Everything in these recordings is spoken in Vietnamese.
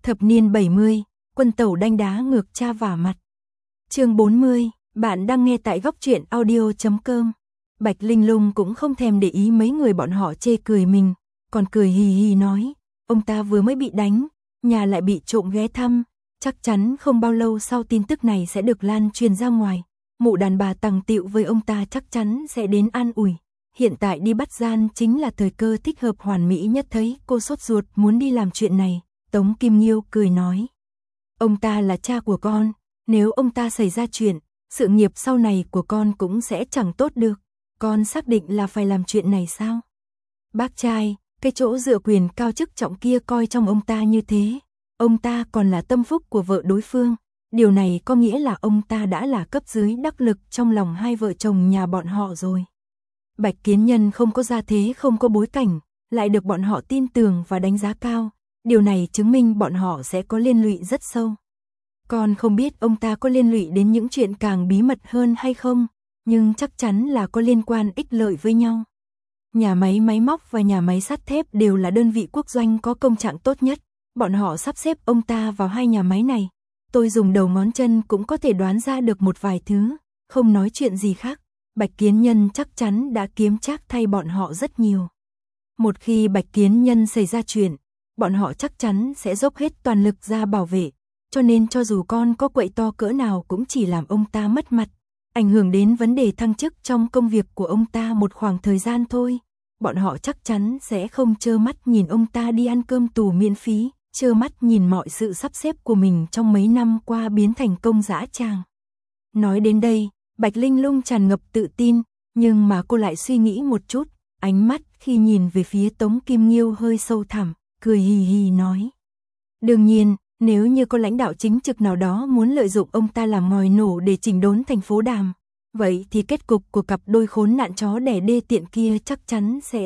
Thập niên 70, quân tẩu đanh đá ngược cha vả mặt. Chương 40, bạn đang nghe tại góc truyện audio.com. Bạch Linh Lung cũng không thèm để ý mấy người bọn họ chê cười mình, còn cười hì hì nói, ông ta vừa mới bị đánh, nhà lại bị trộm ghé thăm, chắc chắn không bao lâu sau tin tức này sẽ được lan truyền ra ngoài. Mụ đàn bà tằng tịu với ông ta chắc chắn sẽ đến an ủi. Hiện tại đi bắt gian chính là thời cơ thích hợp hoàn mỹ nhất. Thấy cô sốt ruột muốn đi làm chuyện này, Tống Kim Nghiêu cười nói. Ông ta là cha của con, nếu ông ta xảy ra chuyện, sự nghiệp sau này của con cũng sẽ chẳng tốt được. Con xác định là phải làm chuyện này sao? Bác trai, cái chỗ dựa quyền cao chức trọng kia coi trong ông ta như thế. Ông ta còn là tâm phúc của vợ đối phương. Điều này có nghĩa là ông ta đã là cấp dưới đắc lực trong lòng hai vợ chồng nhà bọn họ rồi. Bạch Kiến Nhân không có gia thế, không có bối cảnh, lại được bọn họ tin tưởng và đánh giá cao. Điều này chứng minh bọn họ sẽ có liên lụy rất sâu. Con không biết ông ta có liên lụy đến những chuyện càng bí mật hơn hay không, nhưng chắc chắn là có liên quan ích lợi với nhau. Nhà máy máy móc và nhà máy sắt thép đều là đơn vị quốc doanh có công trạng tốt nhất. Bọn họ sắp xếp ông ta vào hai nhà máy này. Tôi dùng đầu ngón chân cũng có thể đoán ra được một vài thứ, không nói chuyện gì khác. Bạch Kiến Nhân chắc chắn đã kiếm trác thay bọn họ rất nhiều. Một khi Bạch Kiến Nhân xảy ra chuyện, bọn họ chắc chắn sẽ dốc hết toàn lực ra bảo vệ. Cho nên cho dù con có quậy to cỡ nào cũng chỉ làm ông ta mất mặt, ảnh hưởng đến vấn đề thăng chức trong công việc của ông ta một khoảng thời gian thôi. Bọn họ chắc chắn sẽ không trơ mắt nhìn ông ta đi ăn cơm tù miễn phí, trơ mắt nhìn mọi sự sắp xếp của mình trong mấy năm qua biến thành công dã tràng. Nói đến đây, Bạch Linh Lung tràn ngập tự tin, nhưng mà cô lại suy nghĩ một chút, ánh mắt khi nhìn về phía Tống Kim Nghiêu hơi sâu thẳm, cười hì hì nói. Đương nhiên, nếu như có lãnh đạo chính trực nào đó muốn lợi dụng ông ta làm ngòi nổ để chỉnh đốn thành phố Đàm, vậy thì kết cục của cặp đôi khốn nạn chó đẻ đê tiện kia chắc chắn sẽ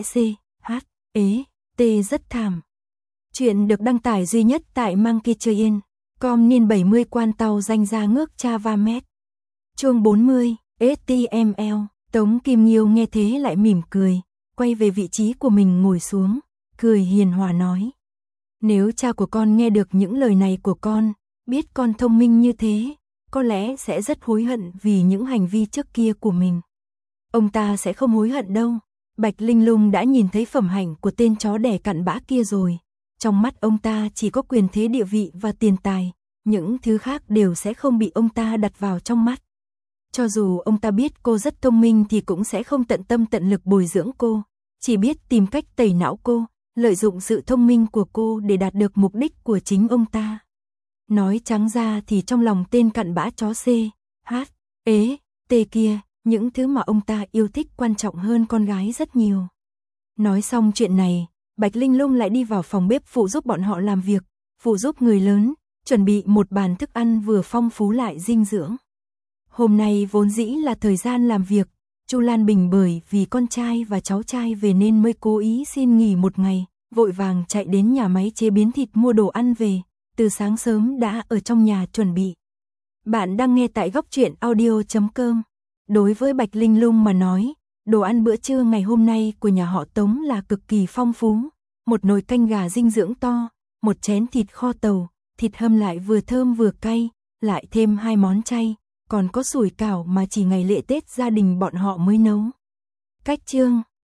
CHT rất thảm. Chuyện được đăng tải duy nhất tại Monkeytrain.com niên 70 quan tàu danh ra ngước cha va mét. Chương 40, HTML. Tống Kim Nghiêu nghe thế lại mỉm cười, quay về vị trí của mình ngồi xuống, cười hiền hòa nói. Nếu cha của con nghe được những lời này của con, biết con thông minh như thế, có lẽ sẽ rất hối hận vì những hành vi trước kia của mình. Ông ta sẽ không hối hận đâu. Bạch Linh Lung đã nhìn thấy phẩm hạnh của tên chó đẻ cặn bã kia rồi. Trong mắt ông ta chỉ có quyền thế địa vị và tiền tài, những thứ khác đều sẽ không bị ông ta đặt vào trong mắt. Cho dù ông ta biết cô rất thông minh thì cũng sẽ không tận tâm tận lực bồi dưỡng cô, chỉ biết tìm cách tẩy não cô, lợi dụng sự thông minh của cô để đạt được mục đích của chính ông ta. Nói trắng ra thì trong lòng tên cặn bã chó CHT kia, những thứ mà ông ta yêu thích quan trọng hơn con gái rất nhiều. Nói xong chuyện này, Bạch Linh Lung lại đi vào phòng bếp phụ giúp bọn họ làm việc, phụ giúp người lớn, chuẩn bị một bàn thức ăn vừa phong phú lại dinh dưỡng. Hôm nay vốn dĩ là thời gian làm việc, Chu Lan Bình bởi vì con trai và cháu trai về nên mới cố ý xin nghỉ một ngày, vội vàng chạy đến nhà máy chế biến thịt mua đồ ăn về, từ sáng sớm đã ở trong nhà chuẩn bị. Bạn đang nghe tại góc truyện audio.com. Đối với Bạch Linh Lung mà nói, đồ ăn bữa trưa ngày hôm nay của nhà họ Tống là cực kỳ phong phú. Một nồi canh gà dinh dưỡng to, một chén thịt kho tàu, thịt hâm lại vừa thơm vừa cay, lại thêm 2 món chay, còn có sủi cảo mà chỉ ngày lễ Tết gia đình bọn họ mới nấu. Cách chương